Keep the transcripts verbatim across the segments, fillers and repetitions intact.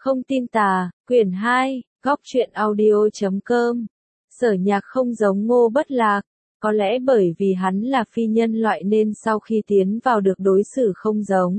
Không tin tà, quyển hai, góc truyện audio chấm com. Sở Nhạc không giống Ngô Bất Lạc, có lẽ bởi vì hắn là phi nhân loại nên sau khi tiến vào được đối xử không giống.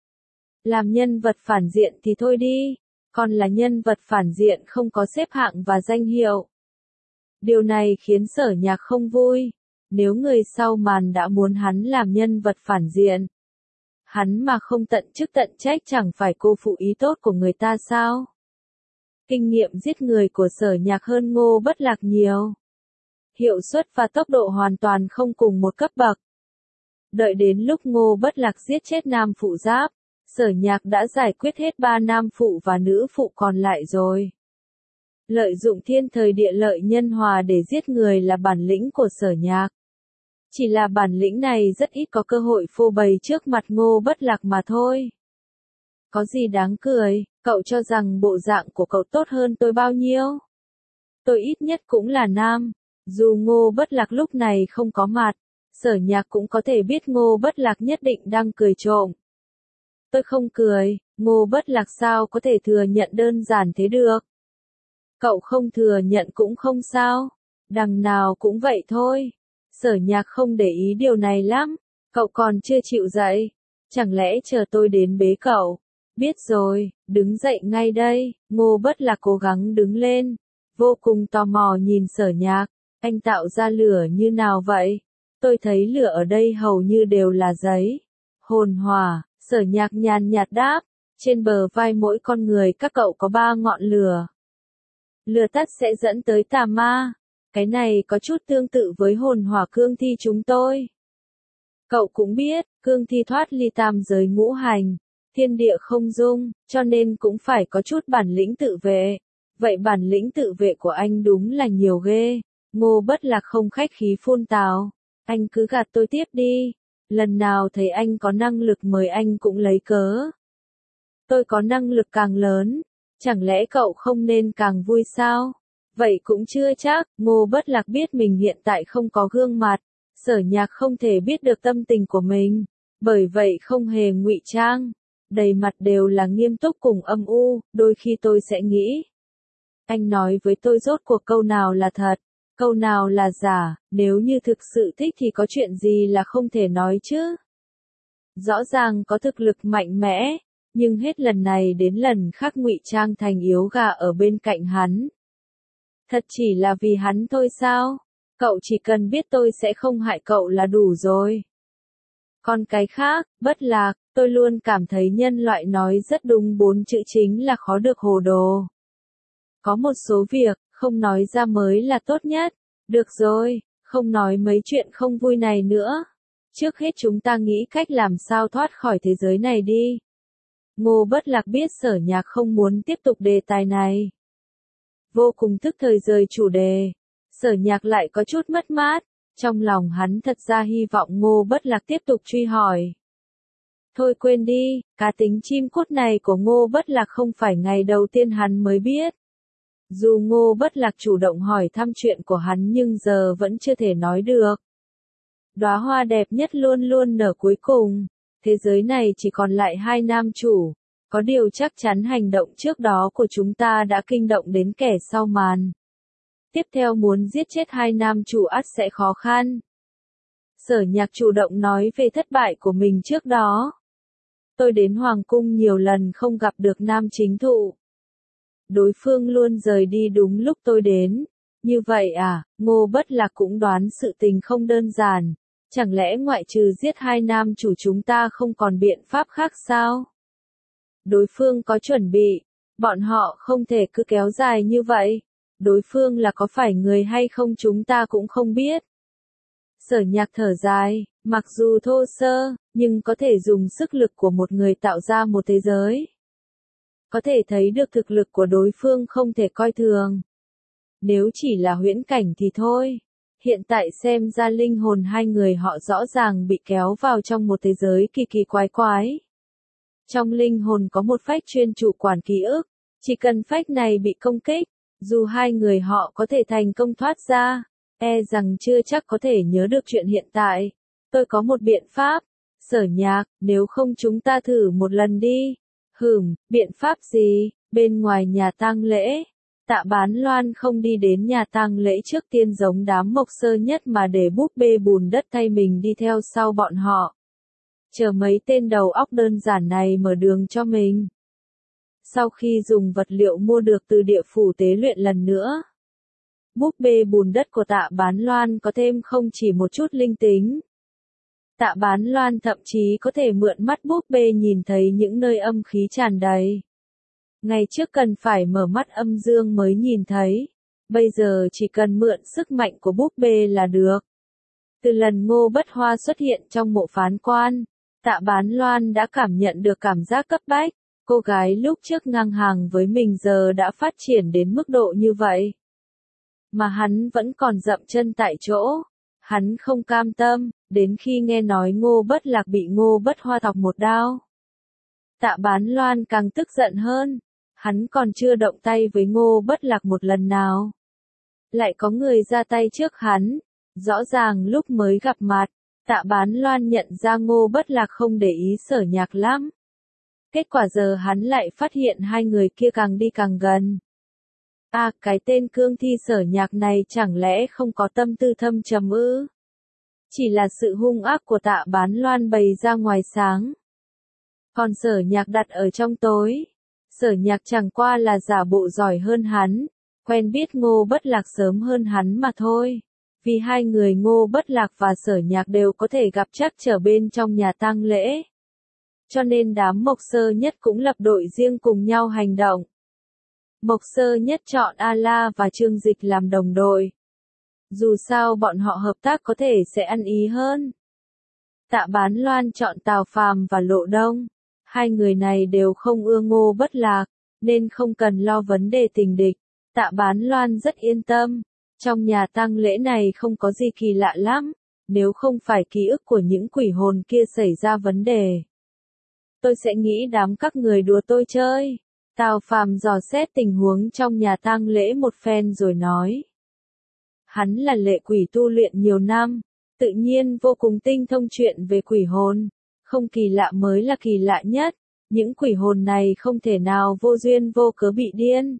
Làm nhân vật phản diện thì thôi đi, còn là nhân vật phản diện không có xếp hạng và danh hiệu. Điều này khiến Sở Nhạc không vui, nếu người sau màn đã muốn hắn làm nhân vật phản diện. Hắn mà không tận chức tận trách chẳng phải cô phụ ý tốt của người ta sao? Kinh nghiệm giết người của Sở Nhạc hơn Ngô Bất Lạc nhiều. Hiệu suất và tốc độ hoàn toàn không cùng một cấp bậc. Đợi đến lúc Ngô Bất Lạc giết chết nam phụ giáp, Sở Nhạc đã giải quyết hết ba nam phụ và nữ phụ còn lại rồi. Lợi dụng thiên thời địa lợi nhân hòa để giết người là bản lĩnh của Sở Nhạc. Chỉ là bản lĩnh này rất ít có cơ hội phô bày trước mặt Ngô Bất Lạc mà thôi. Có gì đáng cười, cậu cho rằng bộ dạng của cậu tốt hơn tôi bao nhiêu? Tôi ít nhất cũng là nam, dù Ngô Bất Lạc lúc này không có mặt, Sở Nhạc cũng có thể biết Ngô Bất Lạc nhất định đang cười trộm. Tôi không cười, Ngô Bất Lạc sao có thể thừa nhận đơn giản thế được? Cậu không thừa nhận cũng không sao, đằng nào cũng vậy thôi. Sở Nhạc không để ý điều này lắm, cậu còn chưa chịu dậy, chẳng lẽ chờ tôi đến bế cậu? Biết rồi, đứng dậy ngay đây. Ngô Bất Lạc cố gắng đứng lên, vô cùng tò mò nhìn Sở Nhạc, anh tạo ra lửa như nào vậy? Tôi thấy lửa ở đây hầu như đều là giấy. Hồn hỏa, Sở Nhạc nhàn nhạt đáp, trên bờ vai mỗi con người các cậu có ba ngọn lửa. Lửa tắt sẽ dẫn tới tà ma. Cái này có chút tương tự với hồn hỏa cương thi chúng tôi. Cậu cũng biết, cương thi thoát ly tam giới ngũ hành, thiên địa không dung, cho nên cũng phải có chút bản lĩnh tự vệ. Vậy bản lĩnh tự vệ của anh đúng là nhiều ghê. Ngô Bất Lạc không khách khí phun tào. Anh cứ gạt tôi tiếp đi. Lần nào thấy anh có năng lực mời anh cũng lấy cớ. Tôi có năng lực càng lớn, chẳng lẽ cậu không nên càng vui sao? Vậy cũng chưa chắc. Ngô Bất Lạc biết mình hiện tại không có gương mặt, Sở Nhạc không thể biết được tâm tình của mình, bởi vậy không hề ngụy trang, đầy mặt đều là nghiêm túc cùng âm u. Đôi khi tôi sẽ nghĩ, anh nói với tôi rốt cuộc câu nào là thật, câu nào là giả, nếu như thực sự thích thì có chuyện gì là không thể nói chứ? Rõ ràng có thực lực mạnh mẽ, nhưng hết lần này đến lần khác ngụy trang thành yếu gà ở bên cạnh hắn. Thật chỉ là vì hắn thôi sao? Cậu chỉ cần biết tôi sẽ không hại cậu là đủ rồi. Còn cái khác, Bất Lạc, tôi luôn cảm thấy nhân loại nói rất đúng, bốn chữ chính là khó được hồ đồ. Có một số việc, không nói ra mới là tốt nhất. Được rồi, không nói mấy chuyện không vui này nữa. Trước hết chúng ta nghĩ cách làm sao thoát khỏi thế giới này đi. Ngô Bất Lạc biết Sở Nhạc không muốn tiếp tục đề tài này. Vô cùng tức thời rời chủ đề. Sở Nhạc lại có chút mất mát, trong lòng hắn thật ra hy vọng Ngô Bất Lạc tiếp tục truy hỏi. Thôi quên đi, cá tính chim cút này của Ngô Bất Lạc không phải ngày đầu tiên hắn mới biết. Dù Ngô Bất Lạc chủ động hỏi thăm chuyện của hắn nhưng giờ vẫn chưa thể nói được. Đóa hoa đẹp nhất luôn luôn nở cuối cùng, thế giới này chỉ còn lại hai nam chủ. Có điều chắc chắn hành động trước đó của chúng ta đã kinh động đến kẻ sau màn. Tiếp theo muốn giết chết hai nam chủ ắt sẽ khó khăn. Sở Nhạc chủ động nói về thất bại của mình trước đó. Tôi đến Hoàng cung nhiều lần không gặp được nam chính thụ. Đối phương luôn rời đi đúng lúc tôi đến. Như vậy à? Ngô Bất Lạc cũng đoán sự tình không đơn giản. Chẳng lẽ ngoại trừ giết hai nam chủ chúng ta không còn biện pháp khác sao? Đối phương có chuẩn bị, bọn họ không thể cứ kéo dài như vậy. Đối phương là có phải người hay không chúng ta cũng không biết. Sở Nhạc thở dài, mặc dù thô sơ, nhưng có thể dùng sức lực của một người tạo ra một thế giới. Có thể thấy được thực lực của đối phương không thể coi thường. Nếu chỉ là huyễn cảnh thì thôi. Hiện tại xem ra linh hồn hai người họ rõ ràng bị kéo vào trong một thế giới kỳ kỳ quái quái. Trong linh hồn có một phách chuyên chủ quản ký ức, chỉ cần phách này bị công kích, dù hai người họ có thể thành công thoát ra, e rằng chưa chắc có thể nhớ được chuyện hiện tại. Tôi có một biện pháp. Sở Nhạc, nếu không chúng ta thử một lần đi. Hửm, biện pháp gì? Bên ngoài nhà tang lễ, Tạ Bán Loan không đi đến nhà tang lễ trước tiên giống đám Mộc Sơ Nhất mà để búp bê bùn đất thay mình đi theo sau bọn họ. Chờ mấy tên đầu óc đơn giản này mở đường cho mình. Sau khi dùng vật liệu mua được từ địa phủ tế luyện lần nữa, búp bê bùn đất của Tạ Bán Loan có thêm không chỉ một chút linh tính. Tạ Bán Loan thậm chí có thể mượn mắt búp bê nhìn thấy những nơi âm khí tràn đầy. Ngày trước cần phải mở mắt âm dương mới nhìn thấy, bây giờ chỉ cần mượn sức mạnh của búp bê là được. Từ lần Ngô Bất Hoa xuất hiện trong mộ Phán Quan, Tạ Bán Loan đã cảm nhận được cảm giác cấp bách, cô gái lúc trước ngang hàng với mình giờ đã phát triển đến mức độ như vậy. Mà hắn vẫn còn dậm chân tại chỗ, hắn không cam tâm, đến khi nghe nói Ngô Bất Lạc bị Ngô Bất Hoa thọc một đao. Tạ Bán Loan càng tức giận hơn, hắn còn chưa động tay với Ngô Bất Lạc một lần nào. Lại có người ra tay trước hắn, rõ ràng lúc mới gặp mặt, Tạ Bán Loan nhận ra Ngô Bất Lạc không để ý Sở Nhạc lắm. Kết quả giờ hắn lại phát hiện hai người kia càng đi càng gần. À, cái tên cương thi Sở Nhạc này chẳng lẽ không có tâm tư thâm trầm ư? Chỉ là sự hung ác của Tạ Bán Loan bày ra ngoài sáng. Còn Sở Nhạc đặt ở trong tối. Sở Nhạc chẳng qua là giả bộ giỏi hơn hắn, quen biết Ngô Bất Lạc sớm hơn hắn mà thôi. Vì hai người Ngô Bất Lạc và Sở Nhạc đều có thể gặp trắc trở bên trong nhà tang lễ. Cho nên đám Mộc Sơ Nhất cũng lập đội riêng cùng nhau hành động. Mộc Sơ Nhất chọn A-la và Trương Dịch làm đồng đội. Dù sao bọn họ hợp tác có thể sẽ ăn ý hơn. Tạ Bán Loan chọn Tào Phàm và Lộ Đông. Hai người này đều không ưa Ngô Bất Lạc, nên không cần lo vấn đề tình địch. Tạ Bán Loan rất yên tâm. Trong nhà tang lễ này không có gì kỳ lạ lắm, nếu không phải ký ức của những quỷ hồn kia xảy ra vấn đề. Tôi sẽ nghĩ đám các người đùa tôi chơi. Tào Phàm dò xét tình huống trong nhà tang lễ một phen rồi nói. Hắn là lệ quỷ tu luyện nhiều năm, tự nhiên vô cùng tinh thông chuyện về quỷ hồn. Không kỳ lạ mới là kỳ lạ nhất, những quỷ hồn này không thể nào vô duyên vô cớ bị điên.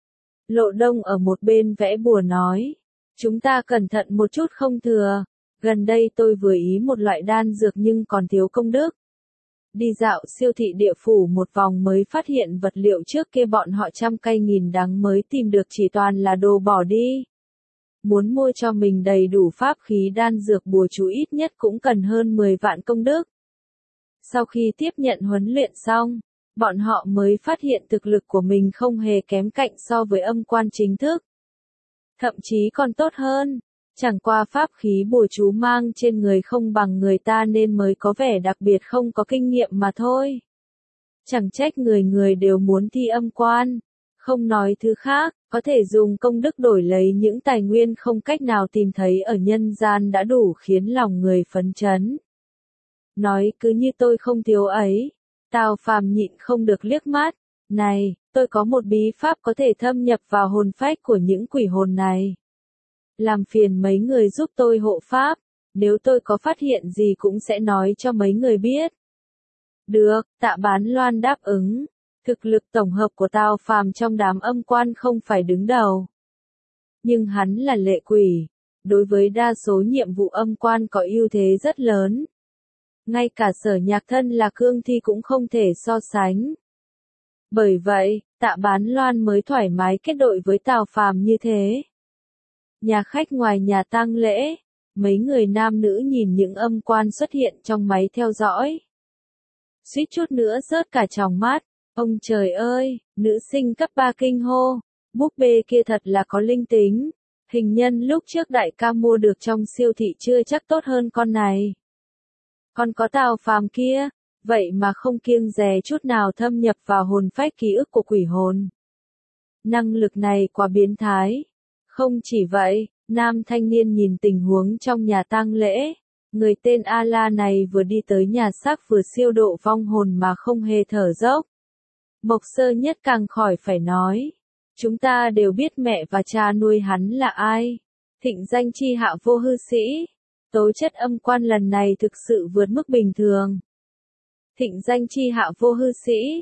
Lộ Đông ở một bên vẽ bùa nói, chúng ta cẩn thận một chút không thừa, gần đây tôi vừa ý một loại đan dược nhưng còn thiếu công đức. Đi dạo siêu thị địa phủ một vòng mới phát hiện vật liệu trước kia bọn họ trăm cây nghìn đắng mới tìm được chỉ toàn là đồ bỏ đi. Muốn mua cho mình đầy đủ pháp khí đan dược bùa chú ít nhất cũng cần hơn mười vạn công đức. Sau khi tiếp nhận huấn luyện xong, bọn họ mới phát hiện thực lực của mình không hề kém cạnh so với âm quan chính thức. Thậm chí còn tốt hơn, chẳng qua pháp khí bùa chú mang trên người không bằng người ta nên mới có vẻ đặc biệt không có kinh nghiệm mà thôi. Chẳng trách người người đều muốn thi âm quan, không nói thứ khác, có thể dùng công đức đổi lấy những tài nguyên không cách nào tìm thấy ở nhân gian đã đủ khiến lòng người phấn chấn. Nói cứ như tôi không thiếu ấy. Tào Phàm nhịn không được liếc mắt. Này, tôi có một bí pháp có thể thâm nhập vào hồn phách của những quỷ hồn này. Làm phiền mấy người giúp tôi hộ pháp. Nếu tôi có phát hiện gì cũng sẽ nói cho mấy người biết. Được, Tạ Bán Loan đáp ứng. Thực lực tổng hợp của Tào Phàm trong đám âm quan không phải đứng đầu. Nhưng hắn là lệ quỷ. Đối với đa số nhiệm vụ âm quan có ưu thế rất lớn. Ngay cả Sở Nhạc thân là cương thi cũng không thể so sánh. Bởi vậy, Tạ Bán Loan mới thoải mái kết đội với Tào Phàm như thế. Nhà khách ngoài nhà tang lễ, mấy người nam nữ nhìn những âm quan xuất hiện trong máy theo dõi. Suýt chút nữa rớt cả tròng mắt, ông trời ơi, nữ sinh cấp ba kinh hô, búp bê kia thật là có linh tính, hình nhân lúc trước đại ca mua được trong siêu thị chưa chắc tốt hơn con này. Còn có Tào Phàm kia, vậy mà không kiêng dè chút nào thâm nhập vào hồn phách ký ức của quỷ hồn. Năng lực này quá biến thái. Không chỉ vậy, nam thanh niên nhìn tình huống trong nhà tang lễ. Người tên A-la này vừa đi tới nhà xác vừa siêu độ vong hồn mà không hề thở dốc. Mộc Sơ Nhất càng khỏi phải nói. Chúng ta đều biết mẹ và cha nuôi hắn là ai. Thịnh danh chi hạ vô hư sĩ. Tố chất âm quan lần này thực sự vượt mức bình thường. Thịnh danh chi hạ vô hư sĩ.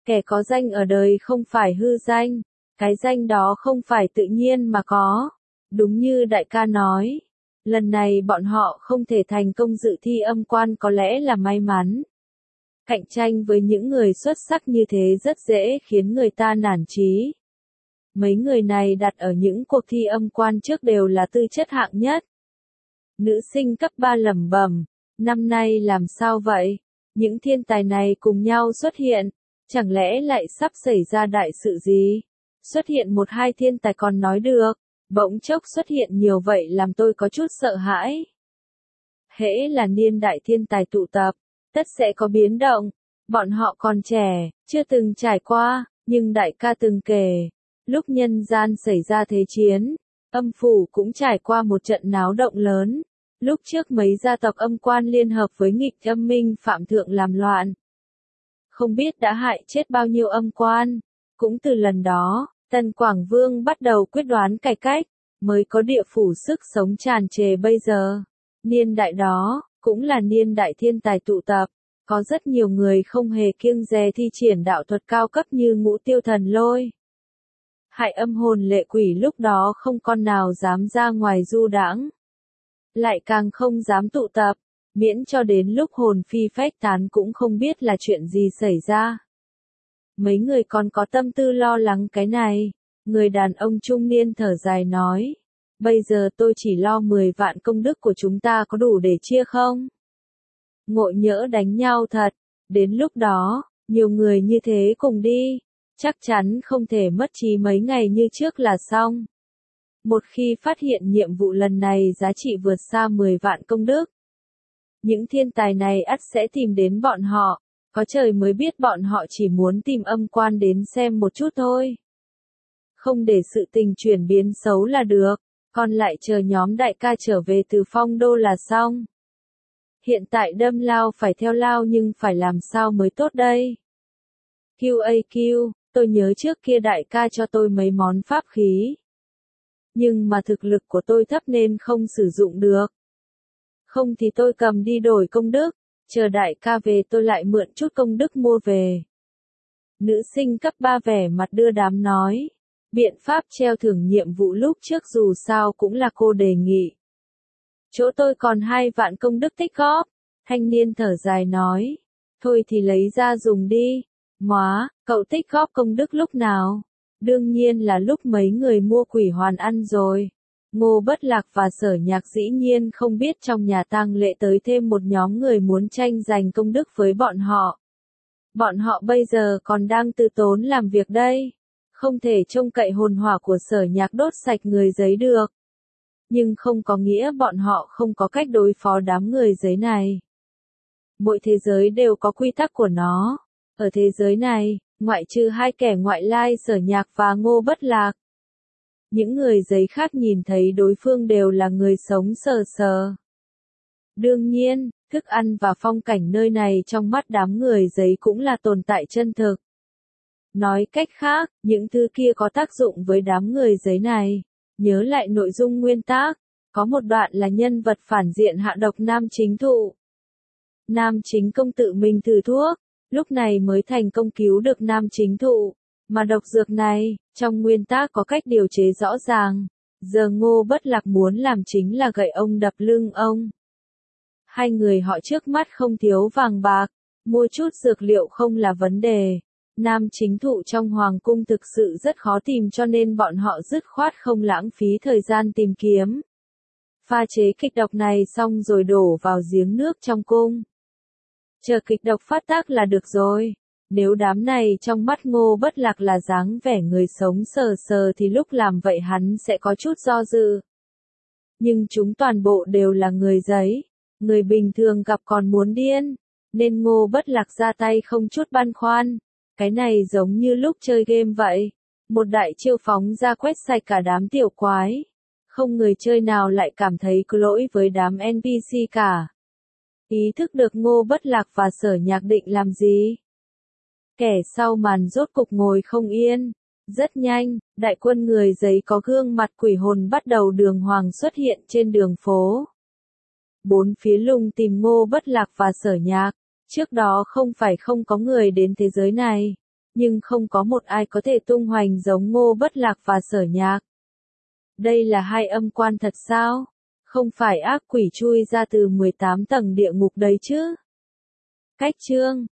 Kẻ có danh ở đời không phải hư danh, cái danh đó không phải tự nhiên mà có. Đúng như đại ca nói, lần này bọn họ không thể thành công dự thi âm quan có lẽ là may mắn. Cạnh tranh với những người xuất sắc như thế rất dễ khiến người ta nản chí. Mấy người này đặt ở những cuộc thi âm quan trước đều là tư chất hạng nhất. Nữ sinh cấp ba lẩm bẩm, năm nay làm sao vậy? Những thiên tài này cùng nhau xuất hiện, chẳng lẽ lại sắp xảy ra đại sự gì? Xuất hiện một hai thiên tài còn nói được, bỗng chốc xuất hiện nhiều vậy làm tôi có chút sợ hãi. Hễ là niên đại thiên tài tụ tập, tất sẽ có biến động, bọn họ còn trẻ, chưa từng trải qua, nhưng đại ca từng kể, lúc nhân gian xảy ra thế chiến, âm phủ cũng trải qua một trận náo động lớn. Lúc trước mấy gia tộc âm quan liên hợp với nghịch âm minh phạm thượng làm loạn. Không biết đã hại chết bao nhiêu âm quan. Cũng từ lần đó, Tần Quảng Vương bắt đầu quyết đoán cải cách, mới có địa phủ sức sống tràn trề bây giờ. Niên đại đó, cũng là niên đại thiên tài tụ tập, có rất nhiều người không hề kiêng dè thi triển đạo thuật cao cấp như Ngũ Tiêu Thần Lôi. Hại âm hồn lệ quỷ lúc đó không con nào dám ra ngoài du đãng. Lại càng không dám tụ tập, miễn cho đến lúc hồn phi phách tán cũng không biết là chuyện gì xảy ra. Mấy người còn có tâm tư lo lắng cái này, người đàn ông trung niên thở dài nói, bây giờ tôi chỉ lo mười vạn công đức của chúng ta có đủ để chia không? Ngộ nhỡ đánh nhau thật, đến lúc đó, nhiều người như thế cùng đi, chắc chắn không thể mất trí mấy ngày như trước là xong. Một khi phát hiện nhiệm vụ lần này giá trị vượt xa mười vạn công đức, những thiên tài này ắt sẽ tìm đến bọn họ, có trời mới biết bọn họ chỉ muốn tìm âm quan đến xem một chút thôi. Không để sự tình chuyển biến xấu là được, còn lại chờ nhóm đại ca trở về từ phong đô là xong. Hiện tại đâm lao phải theo lao nhưng phải làm sao mới tốt đây? quy a quy, tôi nhớ trước kia đại ca cho tôi mấy món pháp khí. Nhưng mà thực lực của tôi thấp nên không sử dụng được. Không thì tôi cầm đi đổi công đức, chờ đại ca về tôi lại mượn chút công đức mua về. Nữ sinh cấp ba vẻ mặt đưa đám nói, biện pháp treo thưởng nhiệm vụ lúc trước dù sao cũng là cô đề nghị. Chỗ tôi còn hai vạn công đức tích góp, thanh niên thở dài nói, thôi thì lấy ra dùng đi. Móa, cậu tích góp công đức lúc nào? Đương nhiên là lúc mấy người mua quỷ hoàn ăn rồi. Ngô Bất Lạc và Sở Nhạc dĩ nhiên không biết trong nhà tang lễ tới thêm một nhóm người muốn tranh giành công đức với bọn họ. Bọn họ bây giờ còn đang từ tốn làm việc đây. Không thể trông cậy hồn hỏa của Sở Nhạc đốt sạch người giấy được. Nhưng không có nghĩa bọn họ không có cách đối phó đám người giấy này. Mỗi thế giới đều có quy tắc của nó. Ở thế giới này, ngoại trừ hai kẻ ngoại lai Sở Nhạc và Ngô Bất Lạc, những người giấy khác nhìn thấy đối phương đều là người sống sờ sờ. Đương nhiên, thức ăn và phong cảnh nơi này trong mắt đám người giấy cũng là tồn tại chân thực. Nói cách khác, những thứ kia có tác dụng với đám người giấy này. Nhớ lại nội dung nguyên tác, có một đoạn là nhân vật phản diện hạ độc Nam Chính Thụ. Nam Chính Công tự mình thử thuốc, lúc này mới thành công cứu được Nam Chính Thụ. Mà độc dược này, trong nguyên tác có cách điều chế rõ ràng. Giờ Ngô Bất Lạc muốn làm chính là gậy ông đập lưng ông. Hai người họ trước mắt không thiếu vàng bạc, mua chút dược liệu không là vấn đề. Nam Chính Thụ trong hoàng cung thực sự rất khó tìm cho nên bọn họ dứt khoát không lãng phí thời gian tìm kiếm. Pha chế kịch độc này xong rồi đổ vào giếng nước trong cung. Chờ kịch độc phát tác là được rồi. Nếu đám này trong mắt Ngô Bất Lạc là dáng vẻ người sống sờ sờ thì lúc làm vậy hắn sẽ có chút do dự. Nhưng chúng toàn bộ đều là người giấy. Người bình thường gặp còn muốn điên. Nên Ngô Bất Lạc ra tay không chút băn khoăn. Cái này giống như lúc chơi game vậy. Một đại chiêu phóng ra quét sạch cả đám tiểu quái. Không người chơi nào lại cảm thấy có lỗi với đám en pê xê cả. Ý thức được Ngô Bất Lạc và Sở Nhạc định làm gì? Kẻ sau màn rốt cục ngồi không yên. Rất nhanh, đại quân người giấy có gương mặt quỷ hồn bắt đầu đường hoàng xuất hiện trên đường phố. Bốn phía lùng tìm Ngô Bất Lạc và Sở Nhạc. Trước đó không phải không có người đến thế giới này. nhưng không có một ai có thể tung hoành giống Ngô Bất Lạc và Sở Nhạc. Đây là hai âm quan thật sao? Không phải ác quỷ chui ra từ mười tám tầng địa ngục đấy chứ? Cách chương